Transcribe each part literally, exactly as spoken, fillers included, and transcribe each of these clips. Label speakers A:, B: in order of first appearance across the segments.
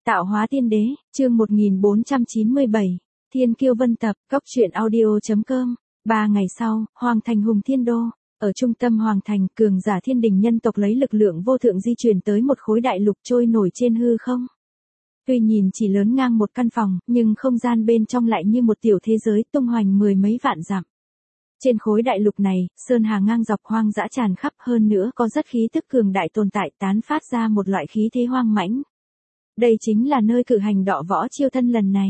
A: Tạo hóa tiên đế, chương một nghìn bốn trăm chín mươi bảy, Thiên kiêu vân tập, cốc truyện audio chấm com. Ba ngày sau, Hoàng thành Hùng Thiên Đô, ở trung tâm Hoàng thành, cường giả thiên đình nhân tộc lấy lực lượng vô thượng di chuyển tới một khối đại lục trôi nổi trên hư không. Tuy nhìn chỉ lớn ngang một căn phòng, nhưng không gian bên trong lại như một tiểu thế giới tung hoành mười mấy vạn dặm. Trên khối đại lục này, sơn hà ngang dọc hoang dã tràn khắp, hơn nữa có rất khí tức cường đại tồn tại tán phát ra một loại khí thế hoang mãnh. Đây chính là nơi cử hành đọ võ chiêu thân lần này.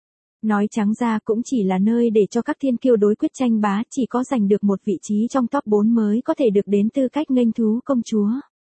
A: Nói trắng ra cũng chỉ là nơi để cho các thiên kiêu đối quyết tranh bá, chỉ có giành được một vị trí trong top bốn mới có thể được đến tư cách nghênh thú công chúa.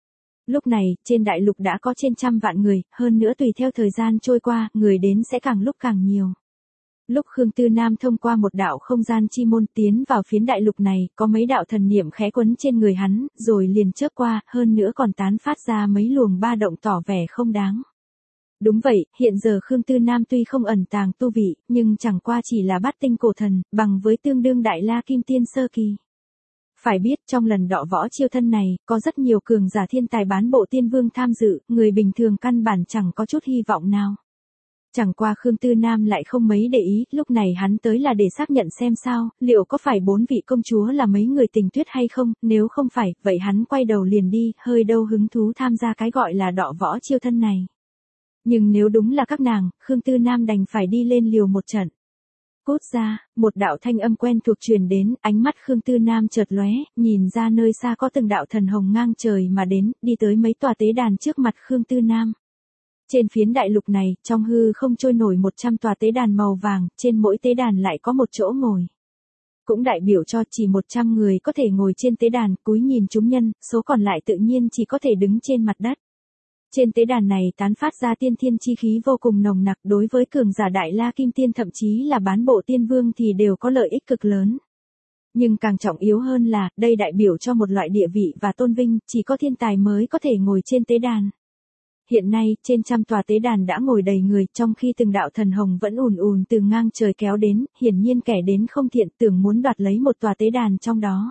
A: Lúc này, trên đại lục đã có trên trăm vạn người, hơn nữa tùy theo thời gian trôi qua, người đến sẽ càng lúc càng nhiều. Lúc Khương Tư Nam thông qua một đạo không gian chi môn tiến vào phiến đại lục này, có mấy đạo thần niệm khẽ quấn trên người hắn, rồi liền chớp qua, hơn nữa còn tán phát ra mấy luồng ba động tỏ vẻ không đáng. Đúng vậy, hiện giờ Khương Tư Nam tuy không ẩn tàng tu vị, nhưng chẳng qua chỉ là bát tinh cổ thần, bằng với tương đương đại la kim tiên sơ kỳ. Phải biết trong lần đọ võ chiêu thân này, có rất nhiều cường giả thiên tài bán bộ tiên vương tham dự, người bình thường căn bản chẳng có chút hy vọng nào. Chẳng qua Khương Tư Nam lại không mấy để ý, lúc này hắn tới là để xác nhận xem sao, liệu có phải bốn vị công chúa là mấy người tình tuyết hay không, nếu không phải, vậy hắn quay đầu liền đi, hơi đâu hứng thú tham gia cái gọi là đọ võ chiêu thân này. Nhưng nếu đúng là các nàng, Khương Tư Nam đành phải đi lên liều một trận. Cút ra, một đạo thanh âm quen thuộc truyền đến, ánh mắt Khương Tư Nam chợt lóe, nhìn ra nơi xa có từng đạo thần hồng ngang trời mà đến, đi tới mấy tòa tế đàn trước mặt Khương Tư Nam. Trên phiến đại lục này, trong hư không trôi nổi một trăm tòa tế đàn màu vàng, trên mỗi tế đàn lại có một chỗ ngồi. Cũng đại biểu cho chỉ một trăm người có thể ngồi trên tế đàn, cúi nhìn chúng nhân, số còn lại tự nhiên chỉ có thể đứng trên mặt đất. Trên tế đàn này tán phát ra tiên thiên chi khí vô cùng nồng nặc, đối với cường giả đại la kim tiên thậm chí là bán bộ tiên vương thì đều có lợi ích cực lớn. Nhưng càng trọng yếu hơn là, đây đại biểu cho một loại địa vị và tôn vinh, chỉ có thiên tài mới có thể ngồi trên tế đàn. Hiện nay, trên trăm tòa tế đàn đã ngồi đầy người, trong khi từng đạo thần hồng vẫn ùn ùn từ ngang trời kéo đến, hiển nhiên kẻ đến không thiện tưởng muốn đoạt lấy một tòa tế đàn trong đó.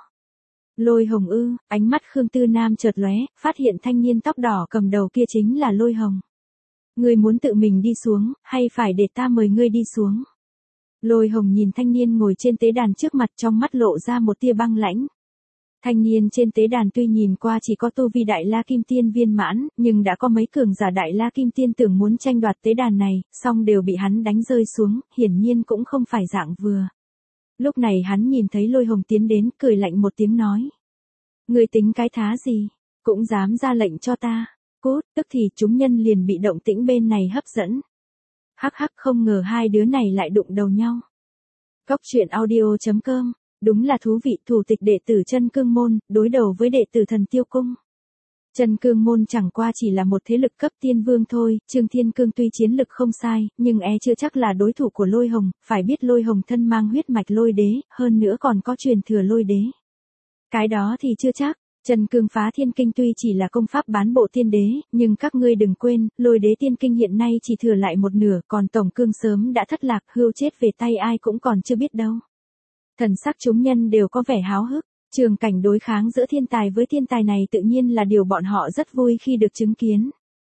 A: Lôi Hồng ư, ánh mắt Khương Tư Nam chợt lóe, phát hiện thanh niên tóc đỏ cầm đầu kia chính là Lôi Hồng. Ngươi muốn tự mình đi xuống, hay phải để ta mời ngươi đi xuống? Lôi Hồng nhìn thanh niên ngồi trên tế đàn trước mặt, trong mắt lộ ra một tia băng lãnh. Thanh niên trên tế đàn tuy nhìn qua chỉ có tu vi đại la kim tiên viên mãn, nhưng đã có mấy cường giả đại la kim tiên tưởng muốn tranh đoạt tế đàn này, song đều bị hắn đánh rơi xuống, hiển nhiên cũng không phải dạng vừa. Lúc này hắn nhìn thấy Lôi Hồng tiến đến, cười lạnh một tiếng nói. Ngươi tính cái thá gì, cũng dám ra lệnh cho ta, cút, tức thì chúng nhân liền bị động tĩnh bên này hấp dẫn. Hắc hắc, không ngờ hai đứa này lại đụng đầu nhau. Cốc truyện audio chấm com, đúng là thú vị. Thủ tịch đệ tử Chân Cương Môn, đối đầu với đệ tử Thần Tiêu Cung. Chân Cương Môn chẳng qua chỉ là một thế lực cấp tiên vương thôi, Trương Thiên Cương tuy chiến lực không sai, nhưng e chưa chắc là đối thủ của Lôi Hồng, phải biết Lôi Hồng thân mang huyết mạch Lôi Đế, hơn nữa còn có truyền thừa Lôi Đế. Cái đó thì chưa chắc, Chân Cương Phá Thiên Kinh tuy chỉ là công pháp bán bộ tiên đế, nhưng các ngươi đừng quên, Lôi Đế Tiên Kinh hiện nay chỉ thừa lại một nửa, còn tổng cương sớm đã thất lạc, hưu chết về tay ai cũng còn chưa biết đâu. Thần sắc chúng nhân đều có vẻ háo hức. Trường cảnh đối kháng giữa thiên tài với thiên tài này tự nhiên là điều bọn họ rất vui khi được chứng kiến.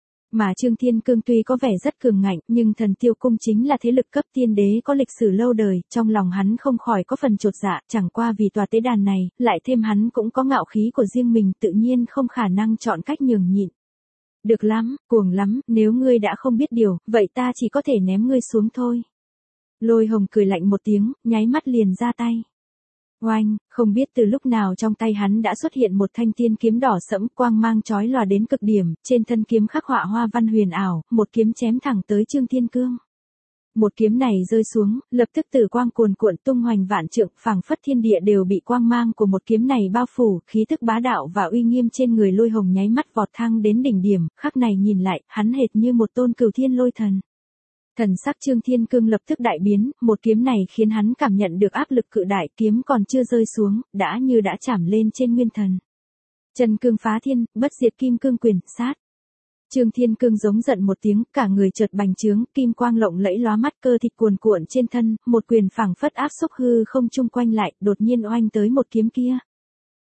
A: Mà Trương Thiên Cương tuy có vẻ rất cường ngạnh, nhưng Thần Tiêu Cung chính là thế lực cấp tiên đế có lịch sử lâu đời, trong lòng hắn không khỏi có phần chột dạ, chẳng qua vì tòa tế đàn này, lại thêm hắn cũng có ngạo khí của riêng mình, tự nhiên không khả năng chọn cách nhường nhịn. Được lắm, cuồng lắm, nếu ngươi đã không biết điều, vậy ta chỉ có thể ném ngươi xuống thôi. Lôi Hồng cười lạnh một tiếng, nháy mắt liền ra tay. Oanh, không biết từ lúc nào trong tay hắn đã xuất hiện một thanh tiên kiếm đỏ sẫm, quang mang chói lòa đến cực điểm, trên thân kiếm khắc họa hoa văn huyền ảo, một kiếm chém thẳng tới Trương Thiên Cương. Một kiếm này rơi xuống, lập tức tử quang cuồn cuộn tung hoành vạn trượng, phảng phất thiên địa đều bị quang mang của một kiếm này bao phủ, khí tức bá đạo và uy nghiêm trên người Lôi Hồng nháy mắt vọt thăng đến đỉnh điểm, khắc này nhìn lại, hắn hệt như một tôn cửu thiên lôi thần. Thần sắc Trương Thiên Cương lập tức đại biến, một kiếm này khiến hắn cảm nhận được áp lực cự đại, kiếm còn chưa rơi xuống, đã như đã chạm lên trên nguyên thần. Chân Cương Phá Thiên, bất diệt kim cương quyền, sát. Trương Thiên Cương giống giận một tiếng, cả người chợt bành trướng, kim quang lộng lẫy lóa mắt, cơ thịt cuồn cuộn trên thân, một quyền phảng phất áp xúc hư không chung quanh lại, đột nhiên oanh tới một kiếm kia.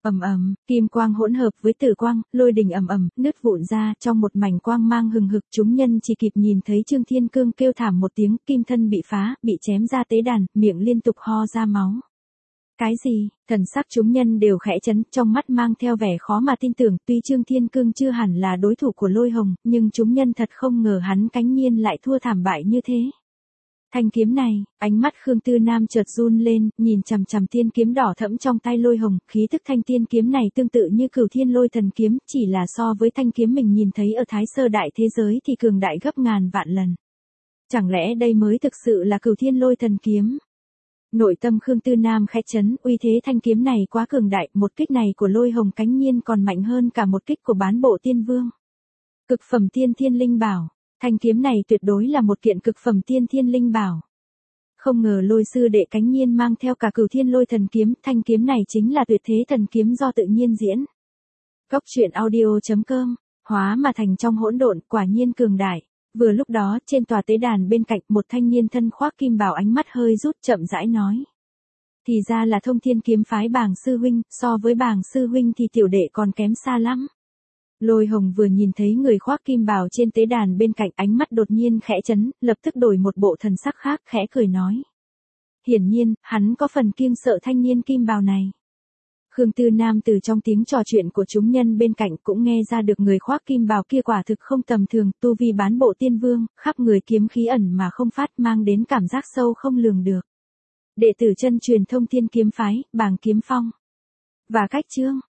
A: Ầm ầm, kim quang hỗn hợp với tử quang, lôi đình ầm ầm, nứt vụn ra, trong một mảnh quang mang hừng hực, chúng nhân chỉ kịp nhìn thấy Trương Thiên Cương kêu thảm một tiếng, kim thân bị phá, bị chém ra tế đàn, miệng liên tục ho ra máu. Cái gì? Thần sắc chúng nhân đều khẽ chấn, trong mắt mang theo vẻ khó mà tin tưởng, tuy Trương Thiên Cương chưa hẳn là đối thủ của Lôi Hồng, nhưng chúng nhân thật không ngờ hắn cánh nhiên lại thua thảm bại như thế. Thanh kiếm này, ánh mắt Khương Tư Nam chợt run lên, nhìn chằm chằm tiên kiếm đỏ thẫm trong tay Lôi Hồng, khí tức thanh tiên kiếm này tương tự như Cửu Thiên Lôi Thần kiếm, chỉ là so với thanh kiếm mình nhìn thấy ở Thái Sơ Đại thế giới thì cường đại gấp ngàn vạn lần. Chẳng lẽ đây mới thực sự là Cửu Thiên Lôi Thần kiếm? Nội tâm Khương Tư Nam khẽ chấn, uy thế thanh kiếm này quá cường đại, một kích này của Lôi Hồng cánh nhiên còn mạnh hơn cả một kích của Bán Bộ Tiên Vương. Cực phẩm tiên thiên linh bảo, thanh kiếm này tuyệt đối là một kiện cực phẩm tiên thiên linh bảo. Không ngờ Lôi sư đệ cánh nhiên mang theo cả Cửu Thiên Lôi Thần kiếm, thanh kiếm này chính là tuyệt thế thần kiếm do tự nhiên diễn. Góc truyện audio chấm com, hóa mà thành trong hỗn độn, quả nhiên cường đại. Vừa lúc đó, trên tòa tế đàn bên cạnh, một thanh niên thân khoác kim bào ánh mắt hơi rút chậm rãi nói. Thì ra là Thông Thiên kiếm phái Bàng sư huynh, so với Bàng sư huynh thì tiểu đệ còn kém xa lắm. Lôi Hồng vừa nhìn thấy người khoác kim bào trên tế đàn bên cạnh, ánh mắt đột nhiên khẽ chấn, lập tức đổi một bộ thần sắc khác, khẽ cười nói. Hiển nhiên, hắn có phần kiêng sợ thanh niên kim bào này. Khương Tư Nam từ trong tiếng trò chuyện của chúng nhân bên cạnh cũng nghe ra được người khoác kim bào kia quả thực không tầm thường, tu vi Bán Bộ Tiên Vương, khắp người kiếm khí ẩn mà không phát, mang đến cảm giác sâu không lường được. Đệ tử chân truyền Thông Thiên kiếm phái, Bàng Kiếm Phong. Và cách chương